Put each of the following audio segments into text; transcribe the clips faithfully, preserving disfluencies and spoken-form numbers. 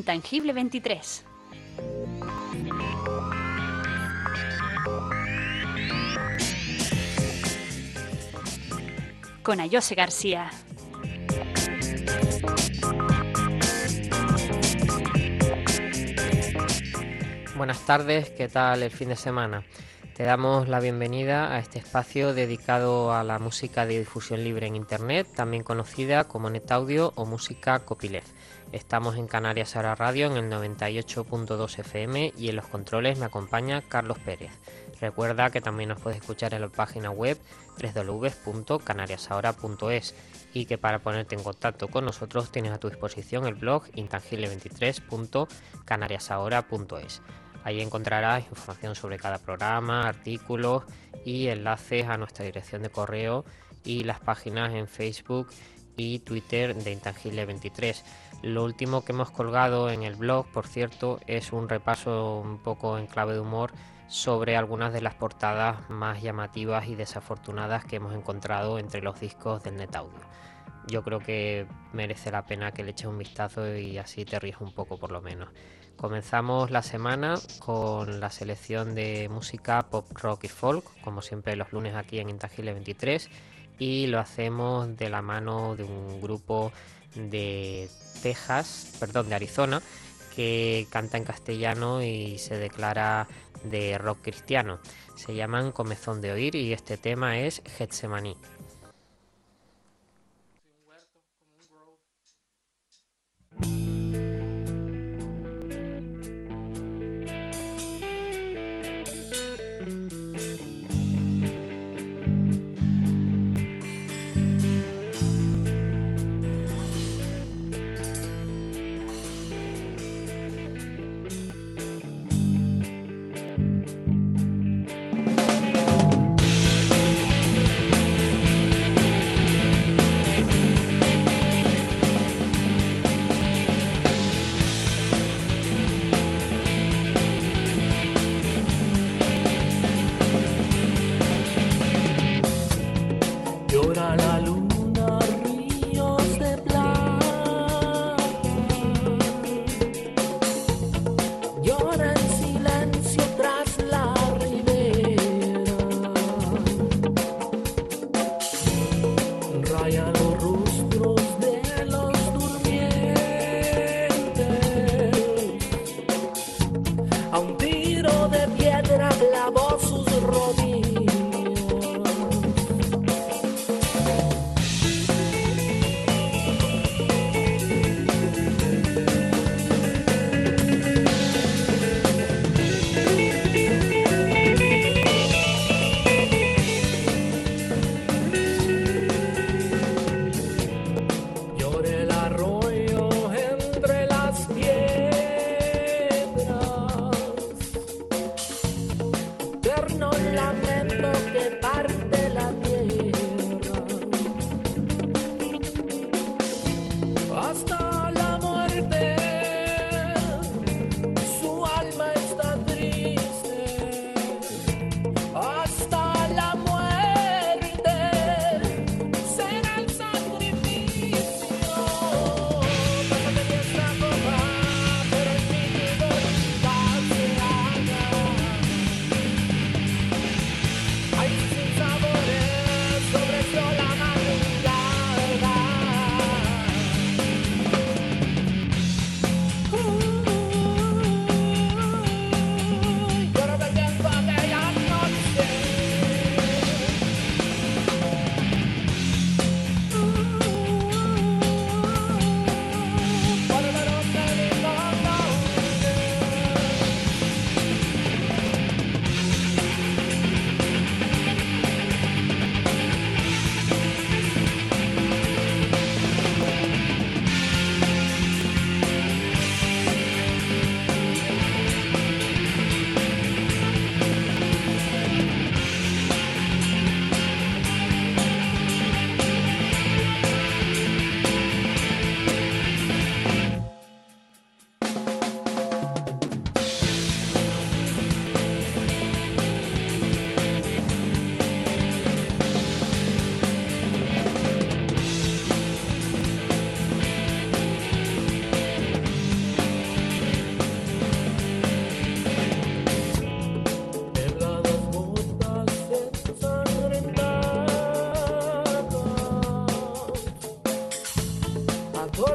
Intangible veintitrés. Con Ayose García. Buenas tardes, ¿qué tal el fin de semana? Te damos la bienvenida a este espacio dedicado a la música de difusión libre en Internet, también conocida como NetAudio o música copyleft. Estamos en Canarias Ahora Radio en el noventa y ocho punto dos F M y en los controles me acompaña Carlos Pérez. Recuerda que también nos puedes escuchar en la página web doble u doble u doble u punto canarias ahora punto es y que para ponerte en contacto con nosotros tienes a tu disposición el blog intangible veintitrés punto canarias ahora punto es. Ahí encontrarás información sobre cada programa, artículos y enlaces a nuestra dirección de correo y las páginas en Facebook y Twitter de Intangible veintitrés. Lo último que hemos colgado en el blog, por cierto, es un repaso un poco en clave de humor sobre algunas de las portadas más llamativas y desafortunadas que hemos encontrado entre los discos del NetAudio. Yo creo que merece la pena que le eches un vistazo y así te ríes un poco por lo menos. Comenzamos la semana con la selección de música pop, rock y folk, como siempre los lunes aquí en Intangible veintitrés, y lo hacemos de la mano de un grupo de Texas, perdón, de Arizona, que canta en castellano y se declara de rock cristiano. Se llaman Comezón de Oír y este tema es Getsemaní.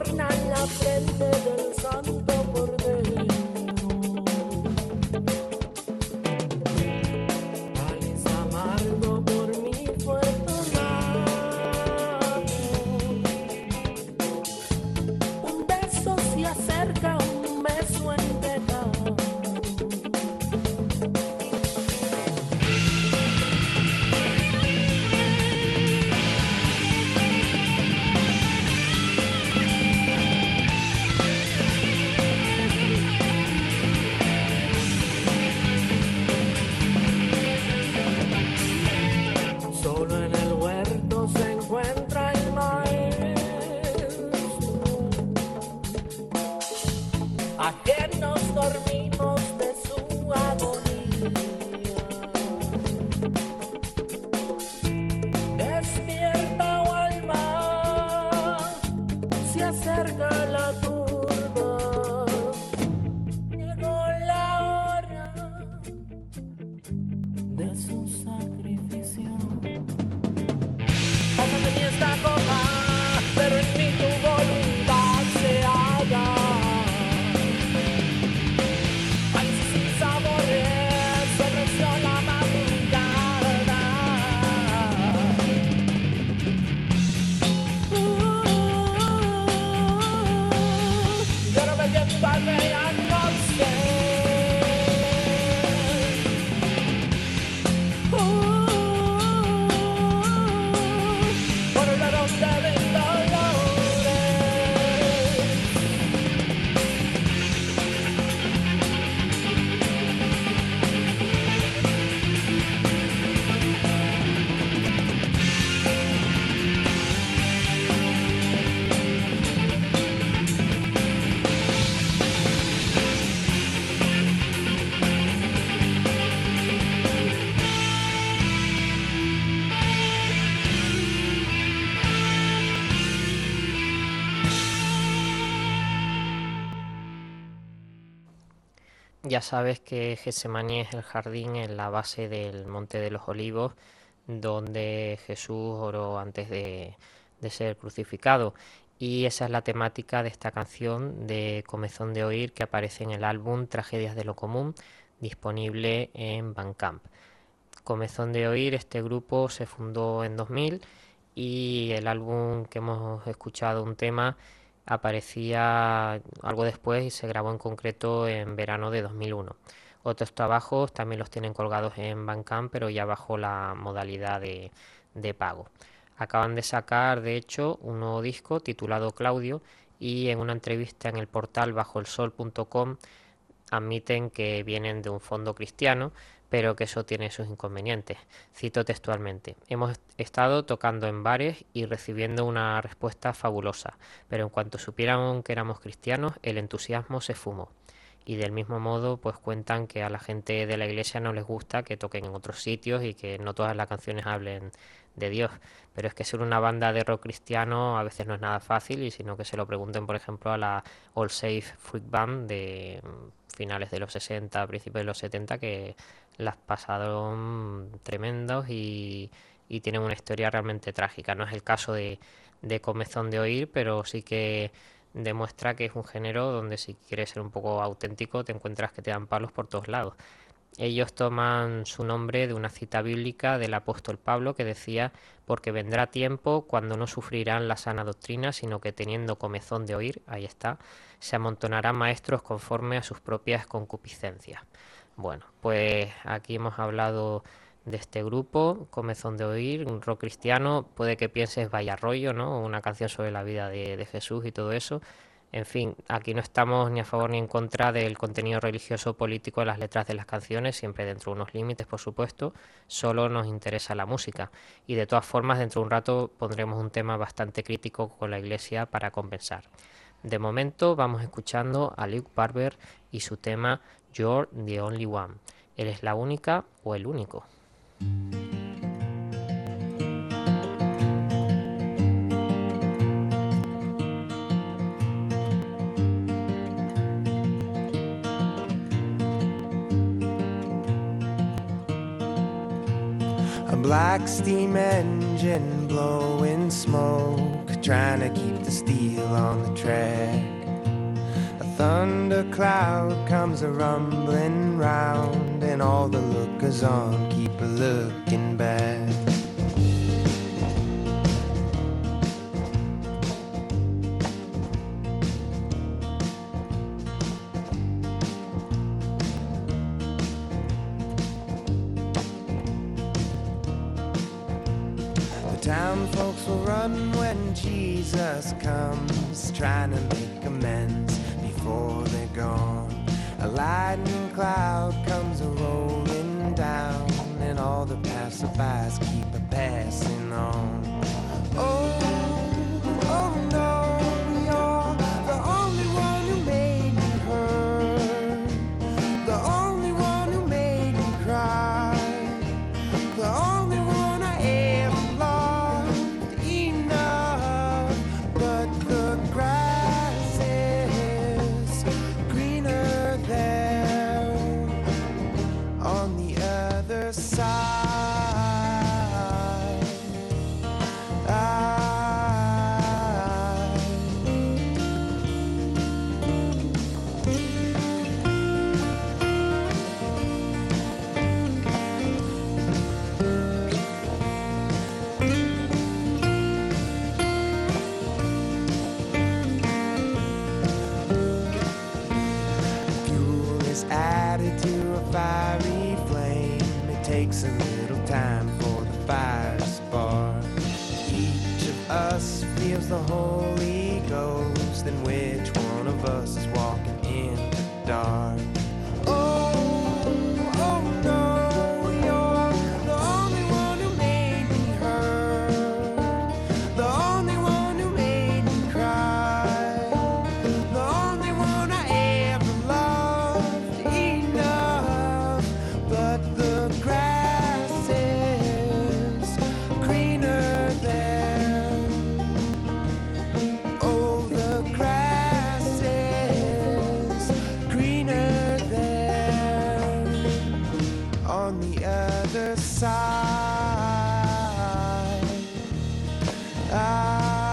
adornan la frente del santo cordero. Cáliz amargo por mí fue tomado. Un beso se acerca, un beso en pecado. Solo en el huerto se encuentra el maestro. Ajenos dormimos de su agonía. Despierta, oh alma, se acerca la turba. Llegó la hora de su sacrificio. Pásame ni esta copa, pero en mí tu voluntad se haga. Ay, si sin sabores ofreció la madrugada. Uh, yo no me siento al regalarse. Por la ronda de dolores. Ya sabes que Getsemaní es el jardín en la base del Monte de los Olivos, donde Jesús oró antes de, de ser crucificado. Y esa es la temática de esta canción de Comezón de Oír, que aparece en el álbum Tragedias de lo Común, disponible en Bandcamp. Comezón de Oír, este grupo se fundó en dos mil y el álbum que hemos escuchado, un tema, aparecía algo después y se grabó en concreto en verano de dos mil uno. Otros trabajos también los tienen colgados en Bandcamp, pero ya bajo la modalidad de, de pago. Acaban de sacar, de hecho, un nuevo disco titulado Claudio, y en una entrevista en el portal bajo el sol punto com admiten que vienen de un fondo cristiano, pero que eso tiene sus inconvenientes. Cito textualmente: hemos estado tocando en bares y recibiendo una respuesta fabulosa, pero en cuanto supieron que éramos cristianos, el entusiasmo se fumó. Y del mismo modo, pues cuentan que a la gente de la iglesia no les gusta que toquen en otros sitios y que no todas las canciones hablen de Dios. Pero es que ser una banda de rock cristiano a veces no es nada fácil, y sino que se lo pregunten, por ejemplo, a la All Safe Freak Band de finales de los sesenta, principios de los setenta, que las pasaron tremendos y, y tienen una historia realmente trágica. No es el caso de, de Comezón de Oír, pero sí que demuestra que es un género donde, si quieres ser un poco auténtico, te encuentras que te dan palos por todos lados. Ellos toman su nombre de una cita bíblica del apóstol Pablo, que decía: porque vendrá tiempo cuando no sufrirán la sana doctrina, sino que teniendo comezón de oír, ahí está, se amontonarán maestros conforme a sus propias concupiscencias. Bueno, pues aquí hemos hablado de este grupo, Comezón de Oír, un rock cristiano. Puede que pienses vaya rollo, ¿no? Una canción sobre la vida de, de Jesús y todo eso. En fin, aquí no estamos ni a favor ni en contra del contenido religioso o político de las letras de las canciones, siempre dentro de unos límites, por supuesto. Solo nos interesa la música. Y de todas formas, dentro de un rato pondremos un tema bastante crítico con la Iglesia para compensar. De momento vamos escuchando a Luke Barber y su tema You're the Only One. ¿Eres la única o el único? A black steam engine blowing smoke trying to keep the steel on the track. A thundercloud comes a rumbling round, and all the lookers on keep a looking back. Town folks will run when Jesus comes, trying to make amends before they're gone. A lightning cloud comes a-rolling down, and all the passerbys keep a-passing on. Oh, oh no, you're the only one who made me hurt, the only one who made me cry, the only one I ever loved enough. But the grass is greener there on the other side. Fuel is added to a fiery flame. It takes a little time for the fire to spark. Each of us feels the Holy Ghost, and which one of us is walking in the dark? Oh, oh no, you're the only one who made me hurt, the only one who made me cry, the only one I ever loved enough. But the grass is greener there. Oh, the grass is greener there on the other side. I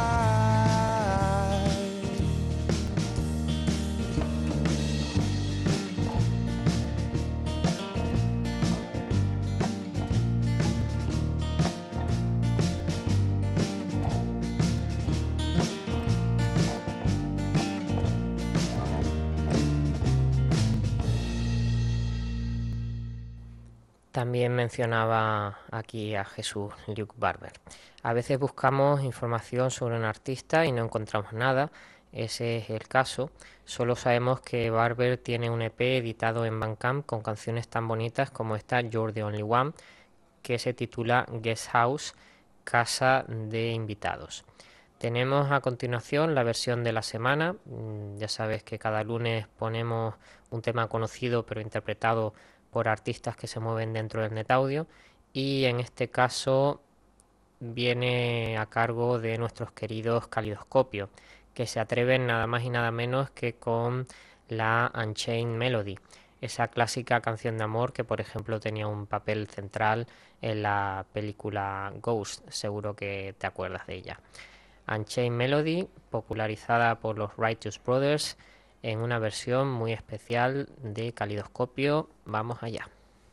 También mencionaba aquí a Jesús Luke Barber. A veces buscamos información sobre un artista y no encontramos nada. Ese es el caso. Solo sabemos que Barber tiene un E P editado en Bandcamp con canciones tan bonitas como esta You're the Only One, que se titula Guest House, Casa de Invitados. Tenemos a continuación la versión de la semana. Mm, Ya sabes que cada lunes ponemos un tema conocido pero interpretado por artistas que se mueven dentro del NetAudio, y en este caso viene a cargo de nuestros queridos Calidoscopio, que se atreven nada más y nada menos que con la Unchained Melody, esa clásica canción de amor que por ejemplo tenía un papel central en la película Ghost, seguro que te acuerdas de ella. Unchained Melody, popularizada por los Righteous Brothers en una versión muy especial de Calidoscopio. Vamos allá.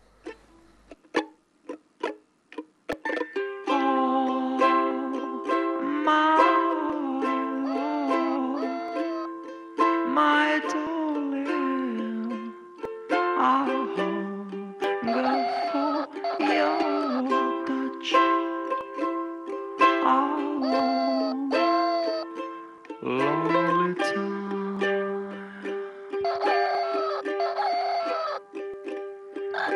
My darling, I hunger for your touch. I want lonely time.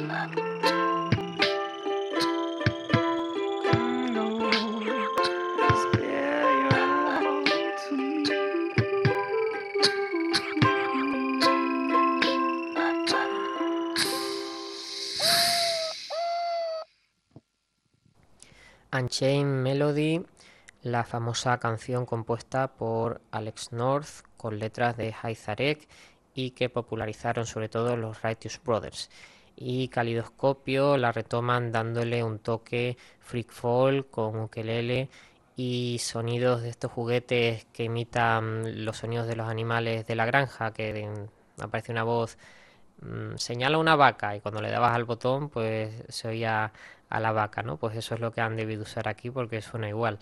Unchained Melody, la famosa canción compuesta por Alex North con letras de Hay Zarek y que popularizaron sobre todo los Righteous Brothers. Y Kalidoscopio la retoman dándole un toque freak folk con ukelele y sonidos de estos juguetes que imitan los sonidos de los animales de la granja, que de, aparece una voz, mmm, señala una vaca y cuando le dabas al botón pues se oía a la vaca, ¿no? Pues eso es lo que han debido usar aquí porque suena igual.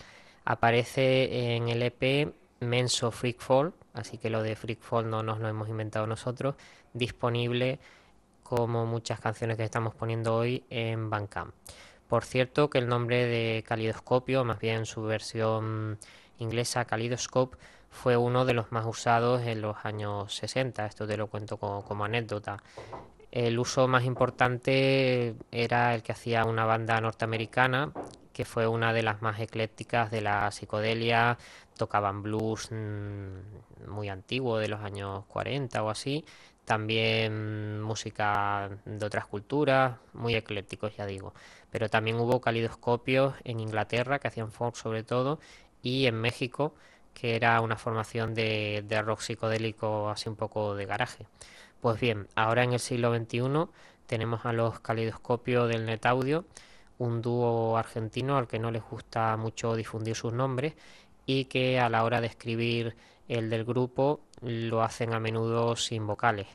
Aparece en el E P Menso Freak Folk, así que lo de Freak Folk no nos lo hemos inventado nosotros, disponible como muchas canciones que estamos poniendo hoy en Bandcamp. Por cierto que el nombre de Kalidoscopio, más bien su versión inglesa Kaleidoscope, fue uno de los más usados en los años sesenta, esto te lo cuento como, como anécdota. El uso más importante era el que hacía una banda norteamericana, que fue una de las más eclécticas de la psicodelia, tocaban blues mmm, muy antiguo, de los años cuarenta o así, también música de otras culturas, muy eclécticos ya digo, pero también hubo Kalidoscopios en Inglaterra, que hacían folk sobre todo, y en México, que era una formación de, de rock psicodélico así un poco de garaje. Pues bien, ahora en el siglo veintiuno tenemos a los Kalidoscopios del Net Audio, un dúo argentino al que no les gusta mucho difundir sus nombres y que a la hora de escribir el del grupo lo hacen a menudo sin vocales.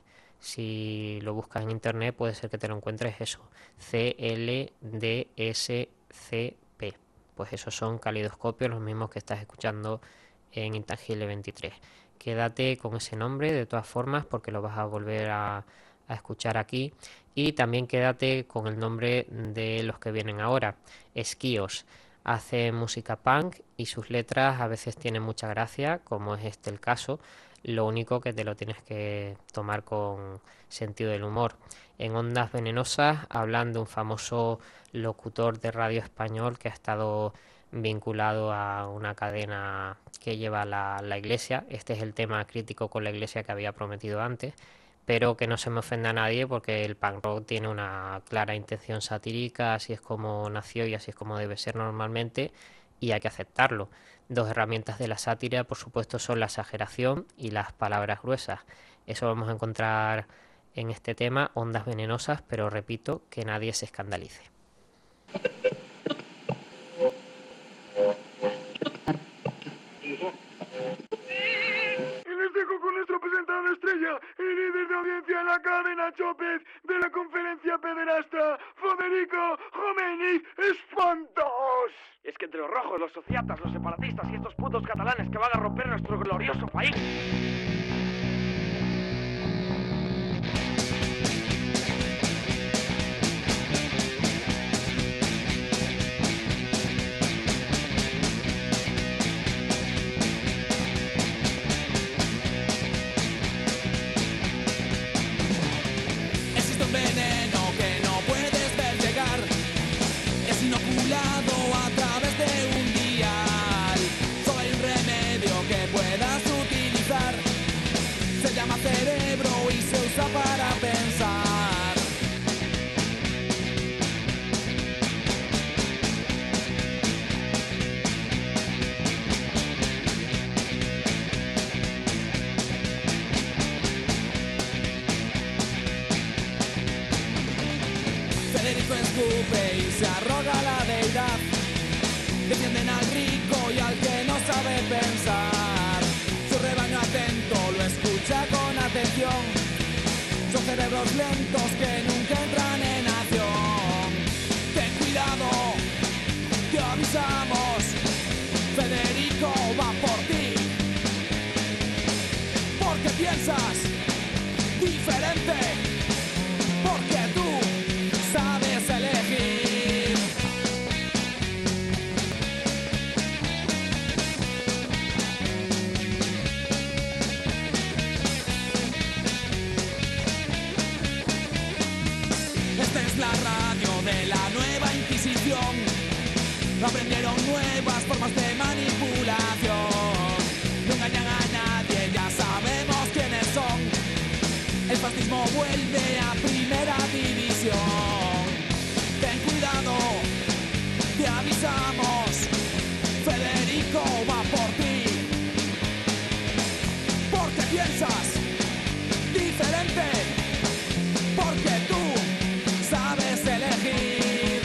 Si lo buscas en internet puede ser que te lo encuentres eso, C L D S C P. Pues esos son Kalidoscopios, los mismos que estás escuchando en Intangible veintitrés. Quédate con ese nombre de todas formas porque lo vas a volver a, a escuchar aquí, y también quédate con el nombre de los que vienen ahora, Esquíos. Hace música punk y sus letras a veces tienen mucha gracia, como es este el caso, lo único que te lo tienes que tomar con sentido del humor. En Ondas Venenosas hablan de un famoso locutor de radio español que ha estado vinculado a una cadena que lleva la, la iglesia. Este es el tema crítico con la iglesia que había prometido antes, pero que no se me ofenda a nadie porque el punk rock tiene una clara intención satírica, así es como nació y así es como debe ser normalmente, y hay que aceptarlo. Dos herramientas de la sátira, por supuesto, son la exageración y las palabras gruesas. Eso vamos a encontrar en este tema, Ondas Venenosas, pero repito, que nadie se escandalice. Con nuestro presentador estrella y líder de audiencia en la cadena Chopez de la conferencia pederasta, Federico Jiménez Espantos. Es que entre los rojos, los sociatas, los separatistas y estos putos catalanes que van a romper nuestro glorioso país. Cerebro y se usa para pensar. Federico escupe y se arroga la deidad. Defienden al rico y al que no sabe pensar. Su rebaño atento lo escucha con atención. Son cerebros lentos que nunca entran en acción. Ten cuidado, te avisamos. Federico va por ti. Porque piensas diferente. Porque tú sabes elegir. la radio de la nueva Inquisición. Aprendieron nuevas formas de manipulación. No engañan a nadie, ya sabemos quiénes son. El fascismo vuelve a primera división. Ten cuidado, te avisamos. Federico va por ti. Porque piensas diferente. Porque tú sabes elegir.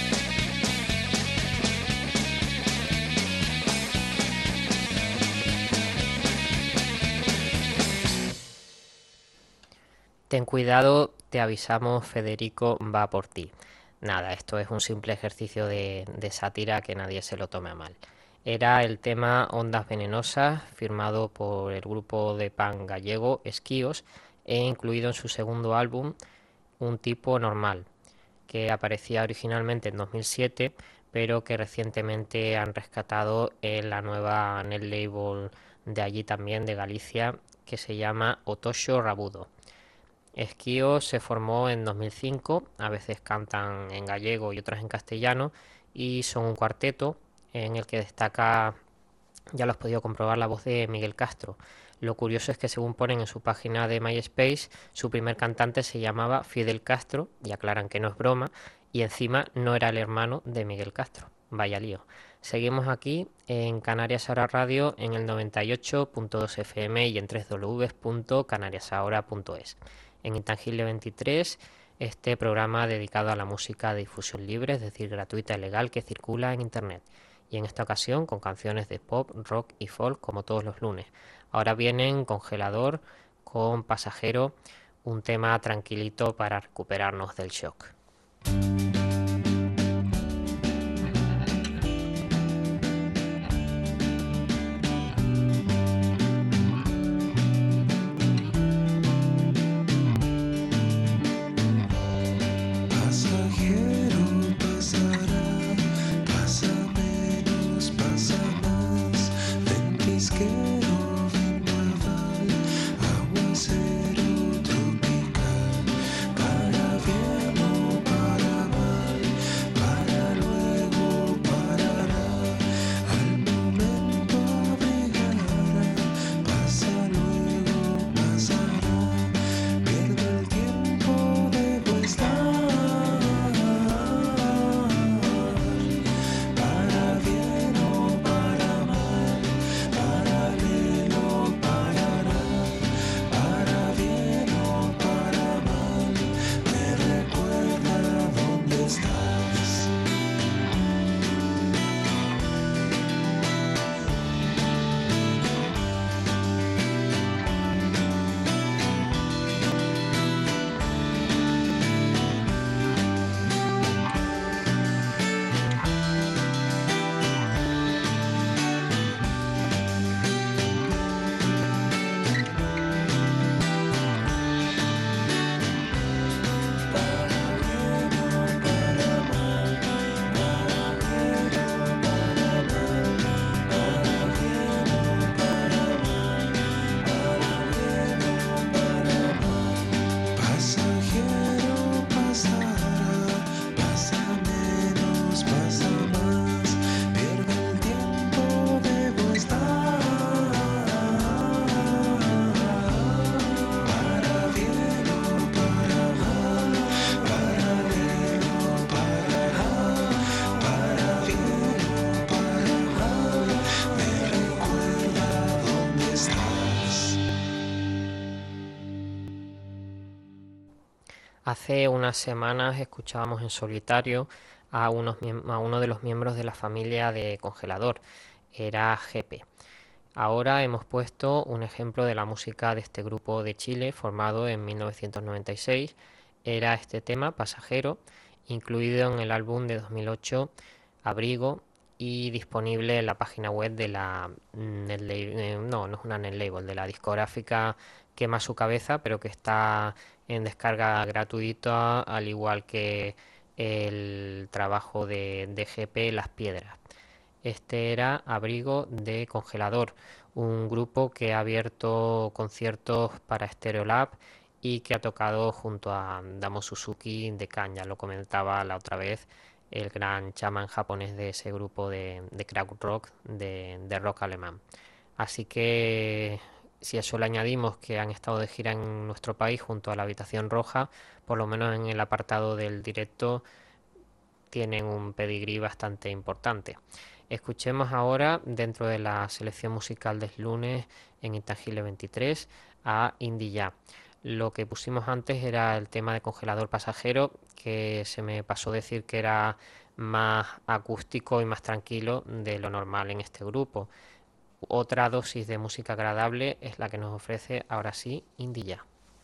Ten cuidado, te avisamos, Federico va por ti. Nada, esto es un simple ejercicio de, de sátira, que nadie se lo tome a mal. Era el tema Ondas Venenosas, firmado por el grupo de punk gallego Esquíos e incluido en su segundo álbum, Un tipo normal, que aparecía originalmente en dos mil siete, pero que recientemente han rescatado en la nueva net label de allí también, de Galicia, que se llama Otoxo Rabudo. Esquíos se formó en dos mil cinco, a veces cantan en gallego y otras en castellano, y son un cuarteto en el que destaca, ya lo has podido comprobar, la voz de Miguel Castro. Lo curioso es que, según ponen en su página de MySpace, su primer cantante se llamaba Fidel Castro, y aclaran que no es broma, y encima no era el hermano de Miguel Castro. Vaya lío. Seguimos aquí en Canarias Ahora Radio en el noventa y ocho punto dos F M y en doble u doble u doble u punto canarias ahora punto es. En Intangible veintitrés, este programa dedicado a la música de difusión libre, es decir, gratuita y legal, que circula en Internet. Y en esta ocasión con canciones de pop, rock y folk, como todos los lunes. Ahora vienen Congelador con Pasajero, un tema tranquilito para recuperarnos del shock. Hace unas semanas escuchábamos en solitario a, unos, a uno de los miembros de la familia de Congelador, era Jepe. Ahora hemos puesto un ejemplo de la música de este grupo de Chile, formado en mil novecientos noventa y seis. Era este tema, Pasajero, incluido en el álbum de dos mil ocho, Abrigo, y disponible en la página web de la net label, no, no es una net label, de la discográfica Quema su Cabeza, pero que está en descarga gratuita, al igual que el trabajo de, de G P Las Piedras. Este era Abrigo de Congelador, un grupo que ha abierto conciertos para Stereolab y que ha tocado junto a Damo Suzuki de Kanya. Lo comentaba la otra vez el gran chamán japonés de ese grupo de, de krautrock, de, de rock alemán. Así que si a eso le añadimos que han estado de gira en nuestro país junto a la Habitación Roja, por lo menos en el apartado del directo tienen un pedigrí bastante importante. Escuchemos ahora, dentro de la selección musical del lunes en Intangible veintitrés, a Indy Ya. Lo que pusimos antes era el tema de Congelador Pasajero, que se me pasó decir que era más acústico y más tranquilo de lo normal en este grupo. Otra dosis de música agradable es la que nos ofrece ahora sí Indy Ya.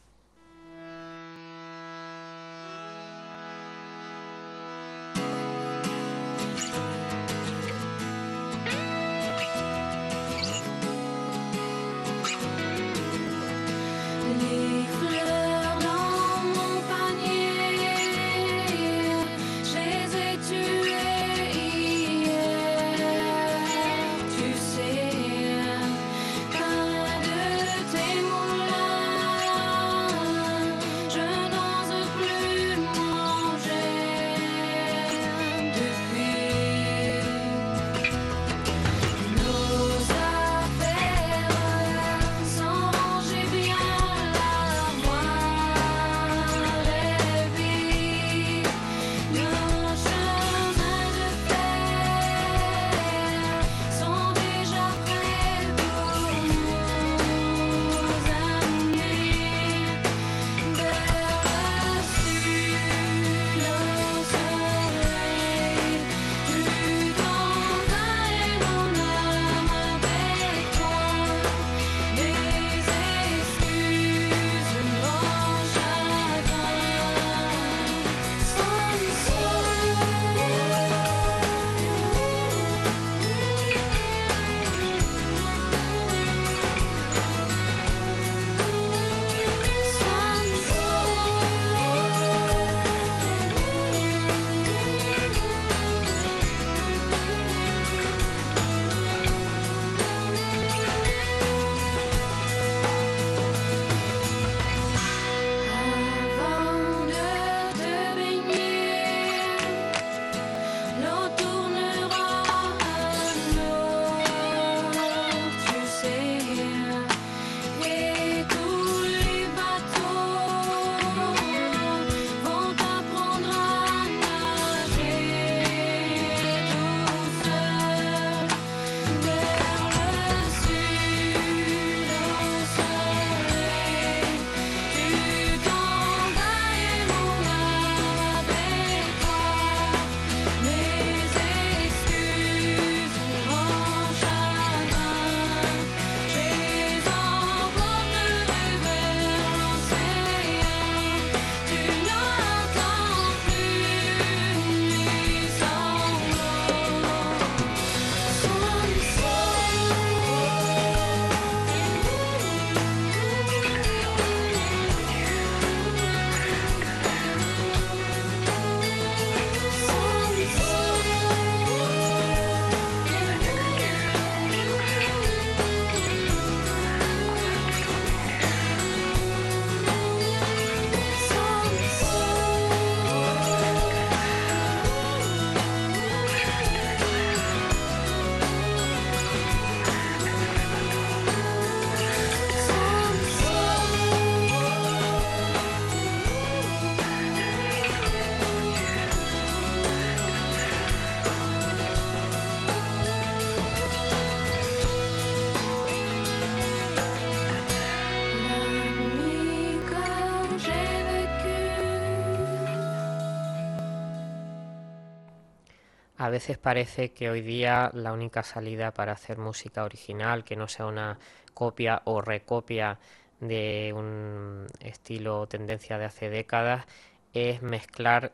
A veces parece que hoy día la única salida para hacer música original, que no sea una copia o recopia de un estilo o tendencia de hace décadas, es mezclar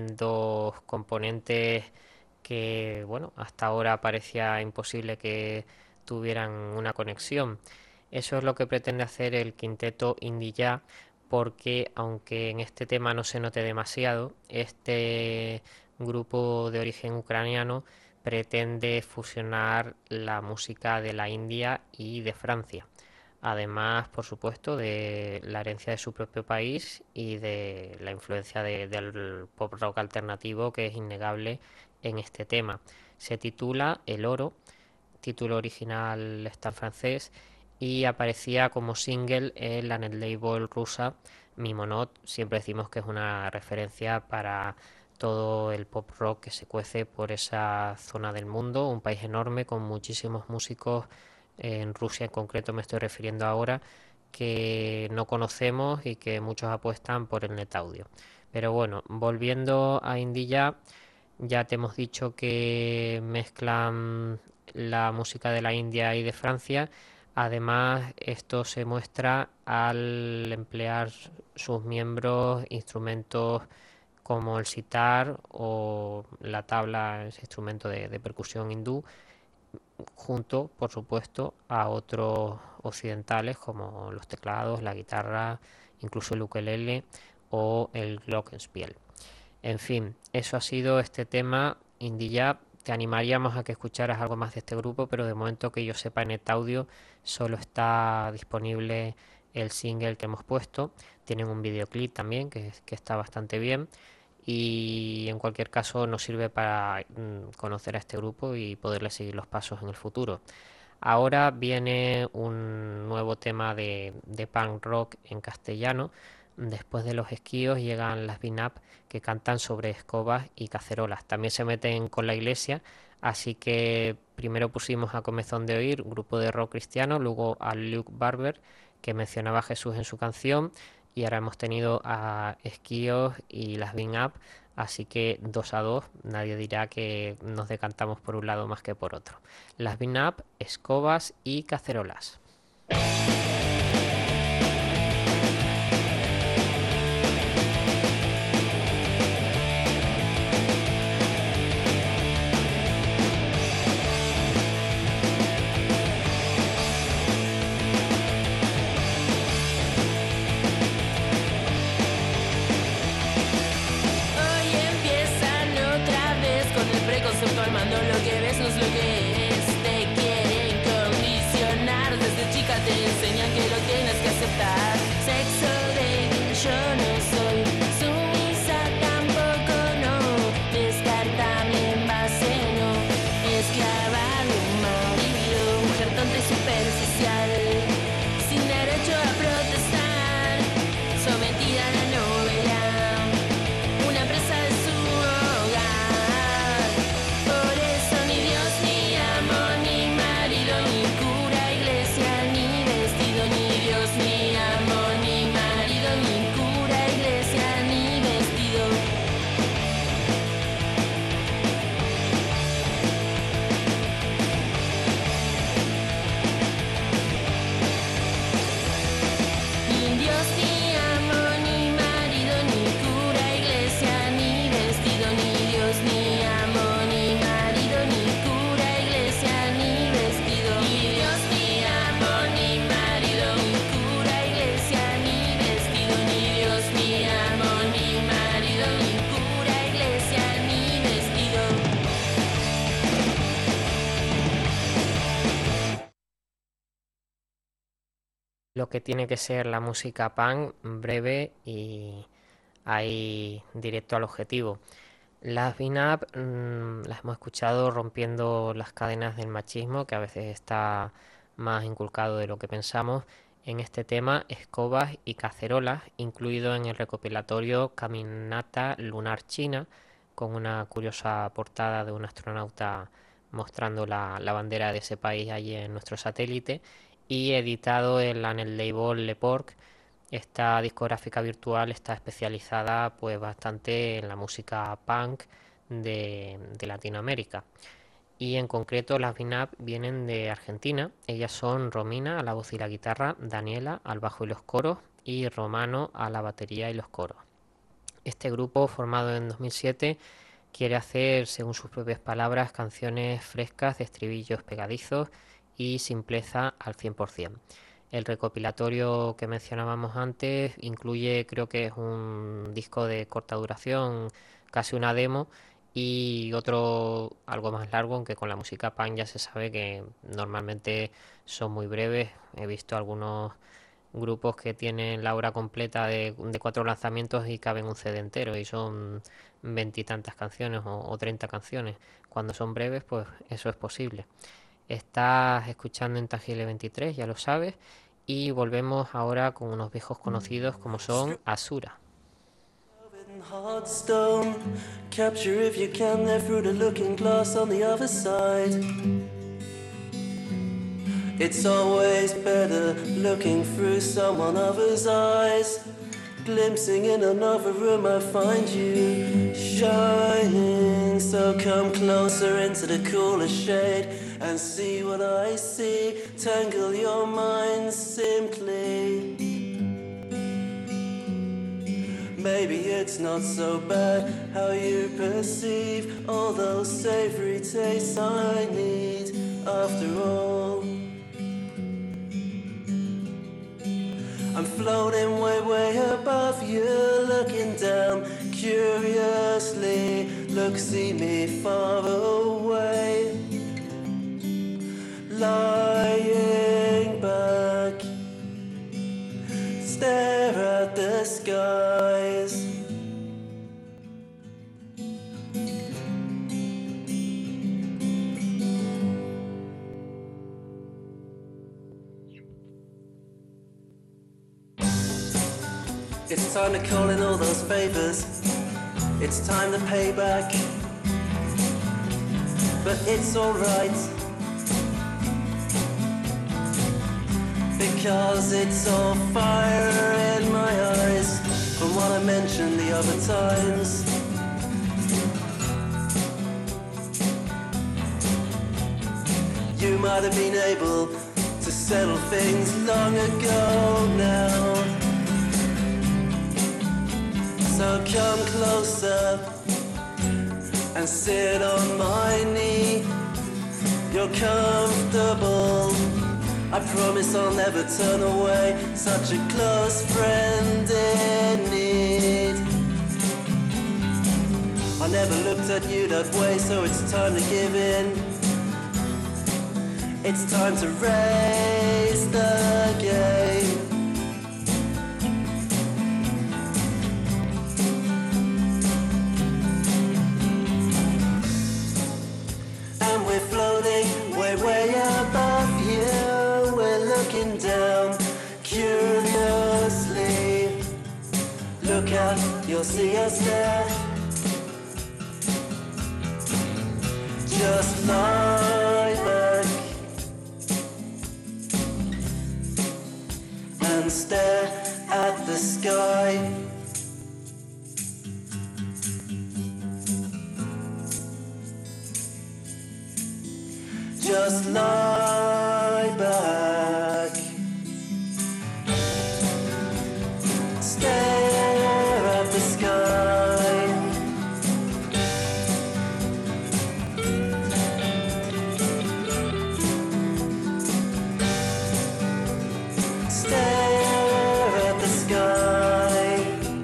dos componentes que, bueno, hasta ahora parecía imposible que tuvieran una conexión. Eso es lo que pretende hacer el quinteto Indy Ya, porque aunque en este tema no se note demasiado, este grupo de origen ucraniano pretende fusionar la música de la India y de Francia. además, por supuesto, de la herencia de su propio país y de la influencia de, del pop rock alternativo, que es innegable en este tema. Se titula El Oro, título original está en francés, y aparecía como single en la netlabel rusa Mimonot. Siempre decimos que es una referencia para todo el pop rock que se cuece por esa zona del mundo, un país enorme con muchísimos músicos, en Rusia en concreto me estoy refiriendo ahora, que no conocemos y que muchos apuestan por el net audio. Pero bueno, volviendo a Indie, ya te hemos dicho que mezclan la música de la India y de Francia. Además, esto se muestra al emplear sus miembros instrumentos como el sitar o la tabla, ese instrumento de, de percusión hindú, junto, por supuesto, a otros occidentales como los teclados, la guitarra, incluso el ukelele o el glockenspiel. En fin, eso ha sido este tema Indie. Te animaríamos a que escucharas algo más de este grupo, pero de momento que yo sepa en net audio solo está disponible el single que hemos puesto. Tienen un videoclip también que, que está bastante bien, y en cualquier caso nos sirve para mm, conocer a este grupo y poderle seguir los pasos en el futuro. Ahora viene un nuevo tema de, de punk rock en castellano. Después de los esquíos llegan las Bean Up, que cantan sobre escobas y cacerolas. También se meten con la iglesia, así que primero pusimos a Comezón de Oír, grupo de rock cristiano, luego a Luke Barber, que mencionaba a Jesús en su canción, y ahora hemos tenido a Esquíos y las Bean Up, así que dos a dos, nadie dirá que nos decantamos por un lado más que por otro. Las Bean Up, escobas y cacerolas. Armando lo que ves no es lo que es. Te quieren condicionar. Desde chica te enseñan que lo tienes que aceptar. Sexo débil yo no soy, sumisa tampoco, no. Descartable en base, no. Esclava de un marido, mujer tonta y superficial, sin derecho a protestar, sometida a la novela, una presa de su hogar. Por eso ni Dios, ni amor, ni marido, ni cura, iglesia, ni vestido. Ni Dios, ni amor, ni marido, ni cura, iglesia, ni vestido. Ni Dios, ni amor, ni marido, ni cura, iglesia, ni vestido. Ni Dios, ni amor, ni marido, ni cura, iglesia, ni vestido. Ni Dios, ni amor, ni marido, ni cura, iglesia, ni vestido. Ni Dios, ni amor, ni marido, ni cura, iglesia, ni vestido. Lo que tiene que ser la música punk, breve y ahí directo al objetivo. Las Bean Up mmm, las hemos escuchado rompiendo las cadenas del machismo, que a veces está más inculcado de lo que pensamos, en este tema Escobas y Cacerolas, incluido en el recopilatorio Caminata Lunar China, con una curiosa portada de un astronauta mostrando la, la bandera de ese país allí en nuestro satélite, y editado en la netlabel Le Porc. Esta discográfica virtual está especializada pues bastante en la música punk de, de Latinoamérica, y en concreto las Bean Up vienen de Argentina. Ellas son Romina a la voz y la guitarra, Daniela al bajo y los coros y Romano a la batería y los coros. Este grupo, formado en dos mil siete, quiere hacer, según sus propias palabras, canciones frescas de estribillos pegadizos y simpleza al cien por cien. El recopilatorio que mencionábamos antes incluye, creo que es un disco de corta duración, casi una demo, y otro algo más largo, aunque con la música punk ya se sabe que normalmente son muy breves. He visto algunos grupos que tienen la hora completa de, de cuatro lanzamientos y caben un C D entero y son veintitantas canciones o, o treinta canciones. Cuando son breves, pues eso es posible. Estás escuchando Intangible veintitrés, ya lo sabes, y volvemos ahora con unos viejos conocidos como son Asura. Hard stone, capture if you can there through the looking glass on the other side. It's always better looking through someone other's eyes. Glimpsing in another room I find you shining. So come closer into the cooler shade and see what I see. Tangle your mind simply. Maybe it's not so bad how you perceive all those savory tastes I need after all. I'm floating way, way above you, looking down curiously. Look, see me far away, lying back, stare at the skies. It's time to call in all those favors. It's time to pay back. But it's alright, because it's all fire in my eyes from what I mentioned the other times. You might have been able to settle things long ago now. So come closer and sit on my knee. You're comfortable, I promise I'll never turn away. Such a close friend in need. I never looked at you that way, so it's time to give in. It's time to raise the game. Way above you, we're looking down curiously. Look out, you'll see us there. Just lie back and stare at the sky. Just lie back, stare at the sky. Stare at the sky.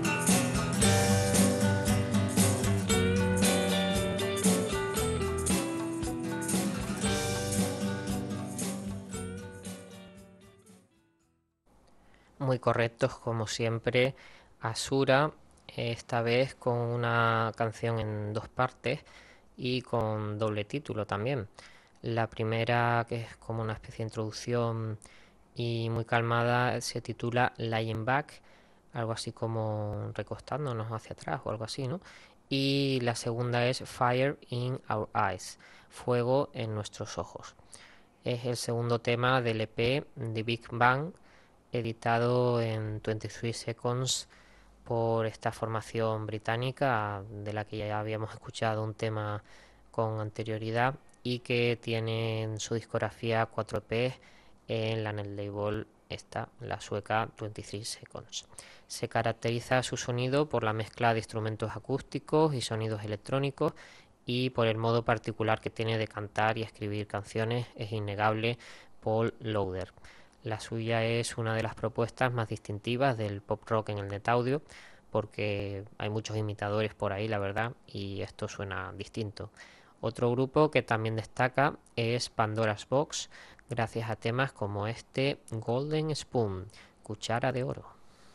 Muy correctos como siempre. Asura, esta vez con una canción en dos partes y con doble título también. La primera, que es como una especie de introducción y muy calmada, se titula Lying Back, algo así como recostándonos hacia atrás o algo así, ¿no? Y la segunda es Fire in Our Eyes, fuego en nuestros ojos. Es el segundo tema del E P The Big Bang, editado en veintitrés Seconds por esta formación británica de la que ya habíamos escuchado un tema con anterioridad y que tiene en su discografía cuatro E Pes en la net label esta, la sueca veintitrés Seconds. Se caracteriza su sonido por la mezcla de instrumentos acústicos y sonidos electrónicos y por el modo particular que tiene de cantar y escribir canciones. Es innegable Paul Lowder. La suya es una de las propuestas más distintivas del pop rock en el net audio, porque hay muchos imitadores por ahí, la verdad, y esto suena distinto. Otro grupo que también destaca es Pandora's Box, gracias a temas como este Golden Spoon, cuchara de oro.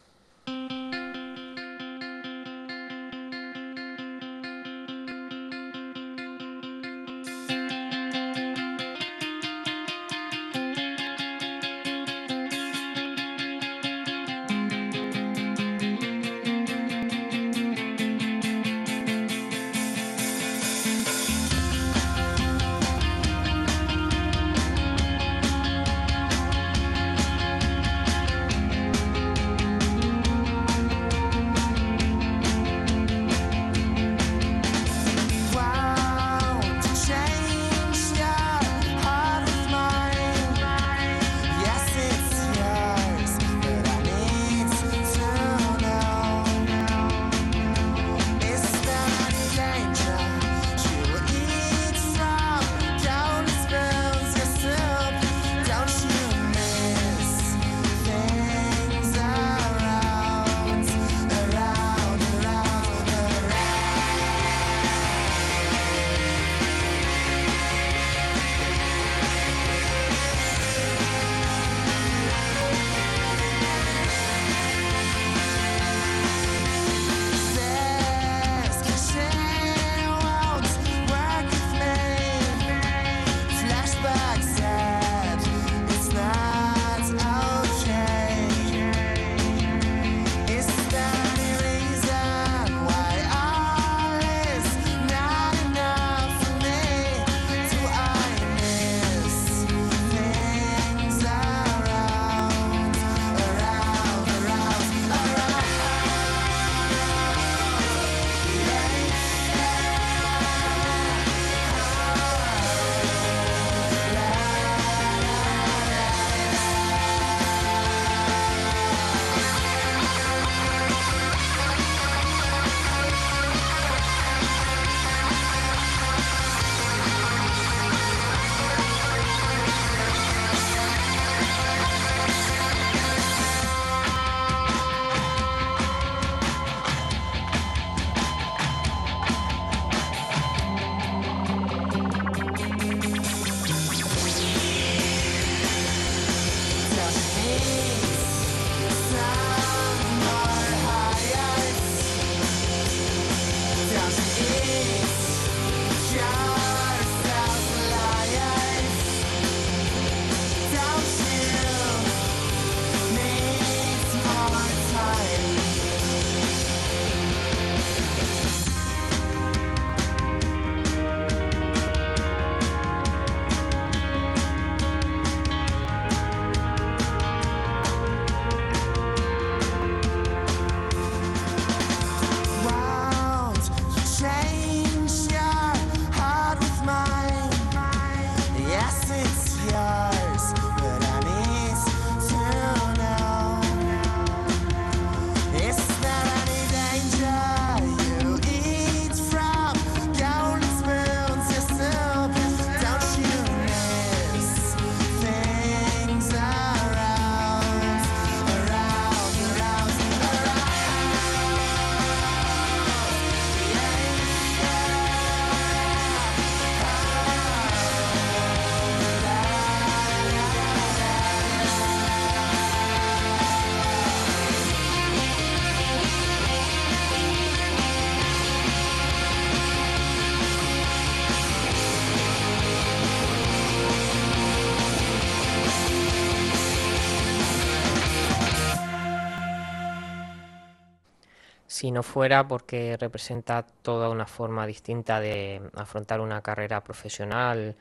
Si no fuera porque representa toda una forma distinta de afrontar una carrera profesional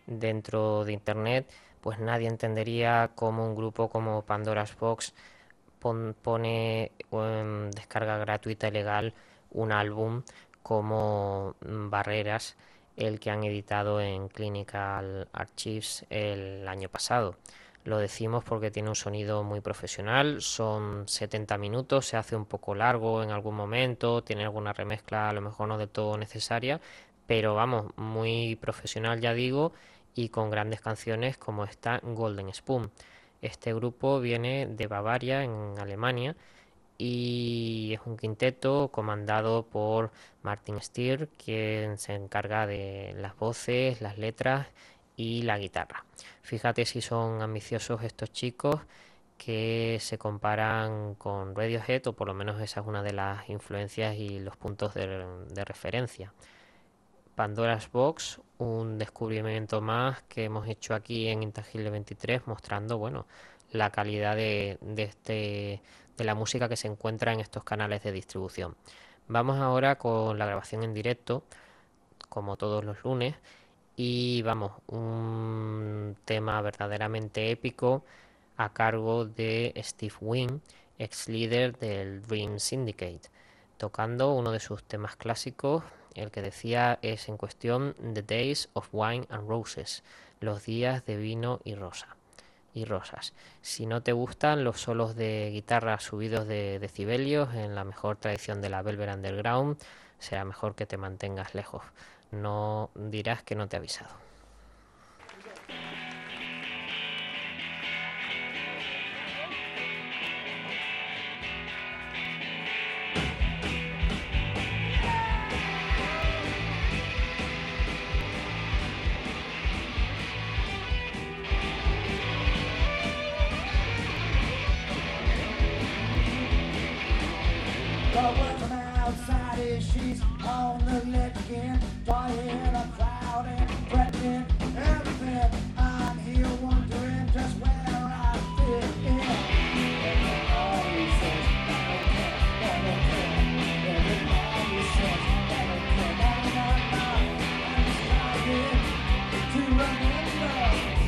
dentro de Internet, pues nadie entendería cómo un grupo como Pandora's Box pon- pone en descarga gratuita y legal un álbum como mm, Barreras, el que han editado en Clinical Archives el año pasado. Lo decimos porque tiene un sonido muy profesional, son setenta minutos, se hace un poco largo en algún momento, tiene alguna remezcla a lo mejor no del todo necesaria, pero vamos, muy profesional ya digo, y con grandes canciones como esta Golden Spoon. Este grupo viene de Bavaria, en Alemania, y es un quinteto comandado por Martin Steer, quien se encarga de las voces, las letras y la guitarra. Fíjate si son ambiciosos estos chicos, que se comparan con Radiohead, o por lo menos esa es una de las influencias y los puntos de, de referencia. Pandora's Box, un descubrimiento más que hemos hecho aquí en Intangible veintitrés, mostrando, bueno, la calidad de, de, este, de la música que se encuentra en estos canales de distribución. Vamos ahora con la grabación en directo, como todos los lunes, y vamos, un tema verdaderamente épico a cargo de Steve Wynn, ex líder del Dream Syndicate, tocando uno de sus temas clásicos. El que decía es en cuestión The Days of Wine and Roses, los días de vino y rosa y rosas. Si no te gustan los solos de guitarra subidos de decibelios en la mejor tradición de la Velvet Underground, será mejor que te mantengas lejos. No dirás que no te he avisado. She's on the ledge again, dying a cloud and threatening everything. I'm here wondering just where I fit in. Everybody says that I can't, that I can't. Everybody says that I can't. No, no, no. I'm just trying to remember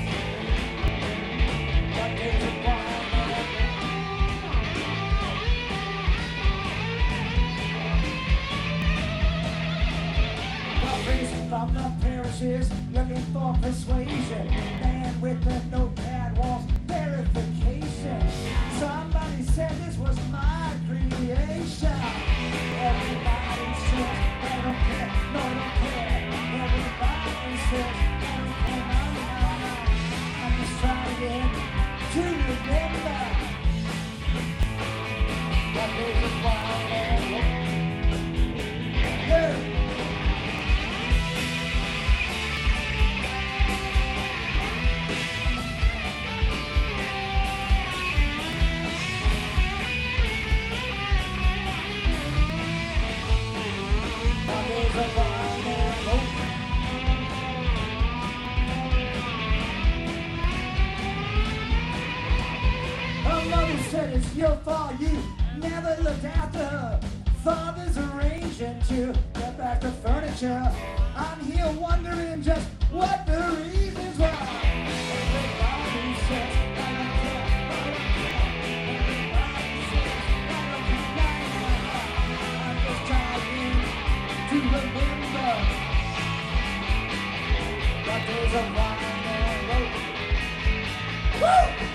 what days are gone. From the parishes, looking for persuasion. Man with the notepad wants verification. Somebody said this was my creation. Everybody says they don't care, no, don't care. Everybody says they don't care, no, no, no. I'm just trying to remember what days are wild and low. Yeah. It's your fault, you never looked after father's arranging to get back the furniture. I'm here wondering just what the reasons were. Everybody says I don't care, I don't care. Everybody says I don't care. I'm just trying to remember what days of wine and road. Woo!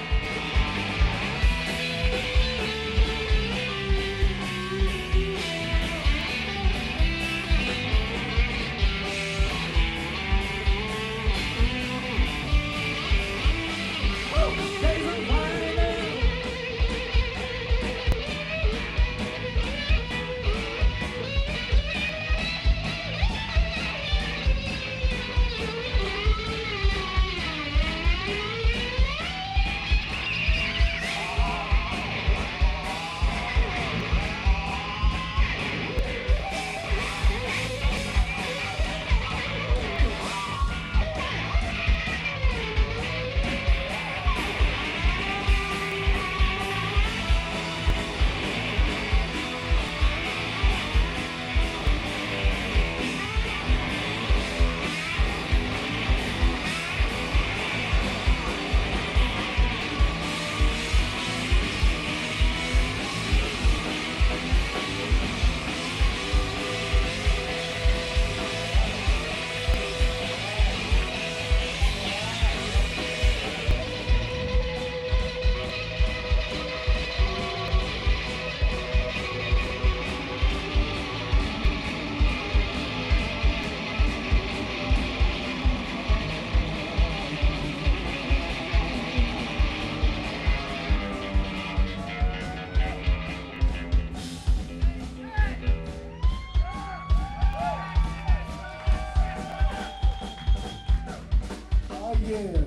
yeah.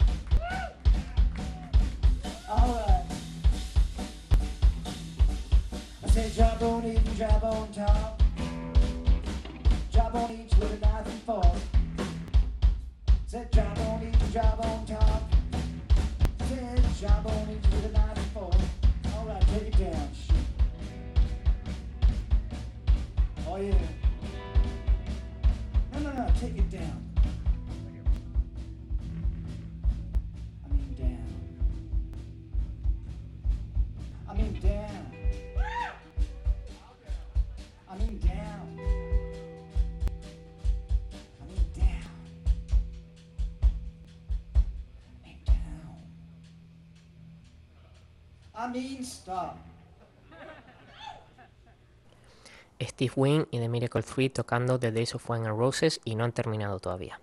All right. I said jawbone eating, jawbone top. Jawbone each with a knife and fork. Said jawbone eating, jawbone top. Said jawbone each with a knife and fork. All right, take it down. Shit. Oh yeah. No, no, no, take it down. I mean down. I mean down. I mean down. I mean down. I mean down. I mean stop. Steve Wynn y The Miracle Three tocando The Days of Wine and Roses y no han terminado todavía.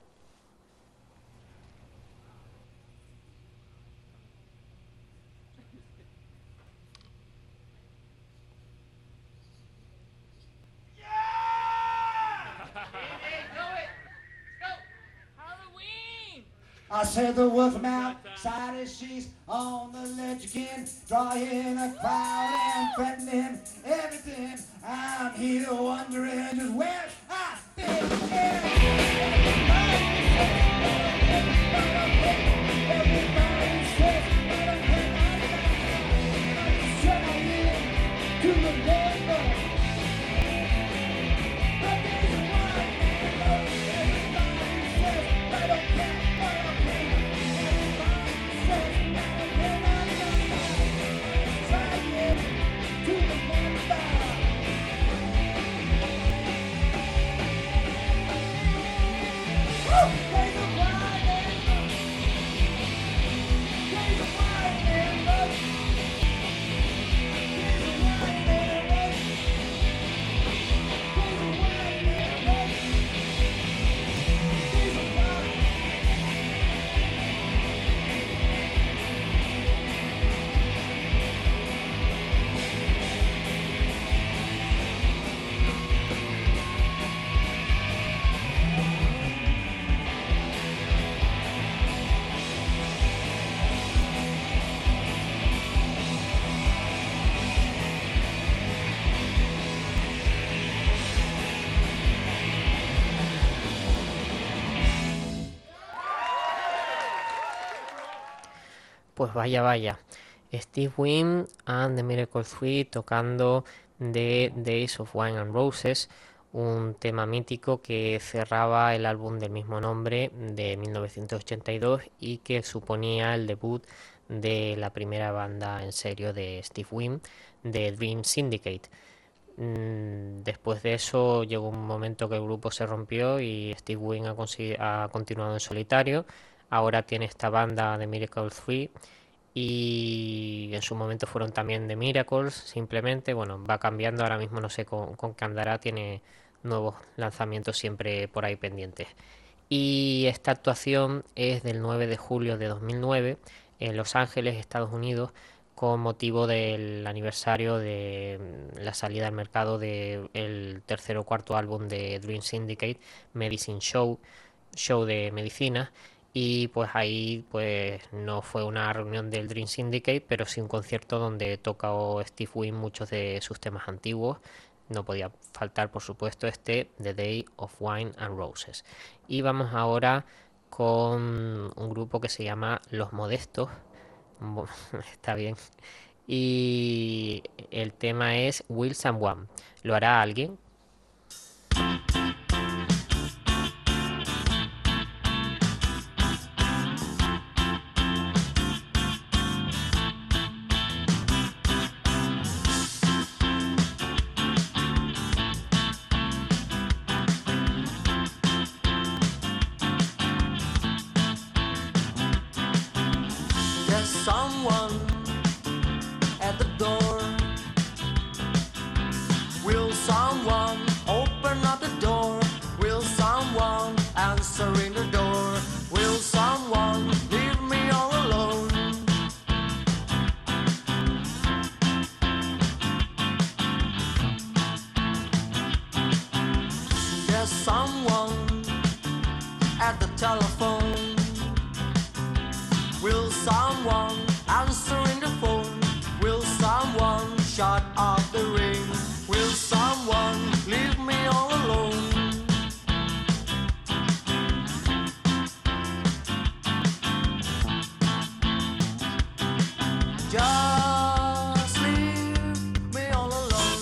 I said the wolf outside as she's on the ledge again, drawing a crowd and threatening everything. I'm here wondering just where I fit in. Everybody says, to the labor. But there's one everybody says, I don't care. Pues vaya, vaya. Steve Wynn and The Miracle Three tocando The Days of Wine and Roses, un tema mítico que cerraba el álbum del mismo nombre de mil novecientos ochenta y dos y que suponía el debut de la primera banda en serio de Steve Wynn, de Dream Syndicate. Después de eso llegó un momento que el grupo se rompió y Steve Wynn ha, ha continuado en solitario. Ahora tiene esta banda de Miracle Three y en su momento fueron también The Miracles, simplemente, bueno, va cambiando, ahora mismo no sé con, con qué andará, tiene nuevos lanzamientos siempre por ahí pendientes. Y esta actuación es del nueve de julio de dos mil nueve en Los Ángeles, Estados Unidos, con motivo del aniversario de la salida al mercado del tercer o cuarto álbum de Dream Syndicate, Medicine Show, show de medicina. Y pues ahí pues no fue una reunión del Dream Syndicate, pero sí un concierto donde tocó Steve Wynn muchos de sus temas antiguos. No podía faltar, por supuesto, este The Day of Wine and Roses. Y vamos ahora con un grupo que se llama Los Modestos. Está bien. Y el tema es Will Someone. ¿Lo hará alguien? Someone at the door. Will someone open up the door? Will someone answer in the door? Will someone leave me all alone? There's someone at the telephone. Will someone answering the phone? Will someone shut off the ring? Will someone leave me all alone? Just leave me all alone.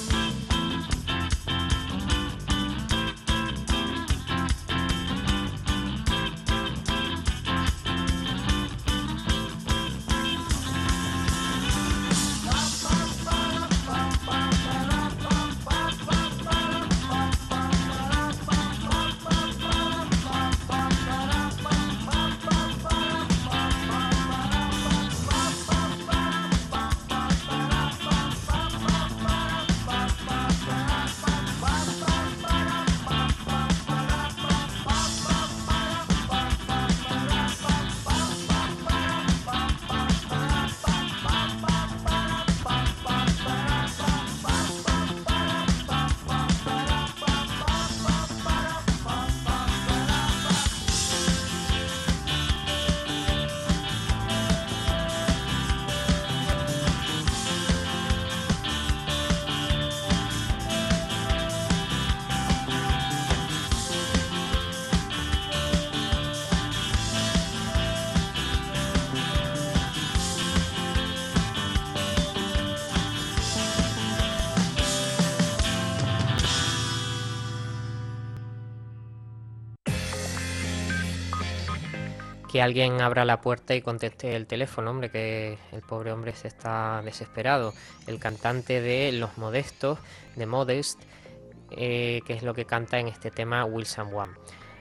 Que alguien abra la puerta y conteste el teléfono, hombre, que el pobre hombre se está desesperado. El cantante de Los Modestos, de Modest, eh, que es lo que canta en este tema Will Someone.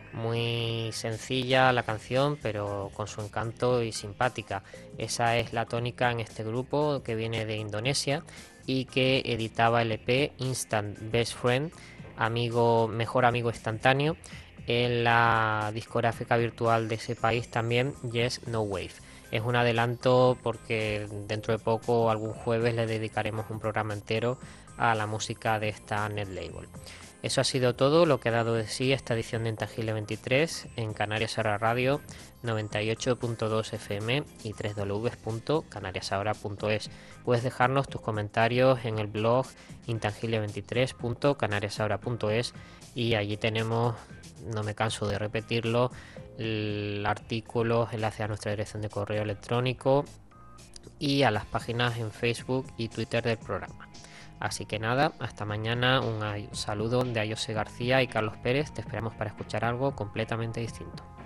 Muy sencilla la canción, pero con su encanto y simpática. Esa es la tónica en este grupo que viene de Indonesia y que editaba el E P Instant Best Friend, amigo, mejor amigo instantáneo, en la discográfica virtual de ese país también, Yes No Wave. Es un adelanto porque dentro de poco, algún jueves, le dedicaremos un programa entero a la música de esta net label. Eso ha sido todo lo que ha dado de sí esta edición de Intangible veintitrés en Canarias Ahora Radio noventa y ocho punto dos F M y doble u doble u doble u punto canarias ahora punto es. Puedes dejarnos tus comentarios en el blog intangible veintitrés punto canarias ahora punto es y allí tenemos, no me canso de repetirlo, el artículo, enlace a nuestra dirección de correo electrónico y a las páginas en Facebook y Twitter del programa. Así que nada, hasta mañana, un saludo de Ayose García y Carlos Pérez. Te esperamos para escuchar algo completamente distinto.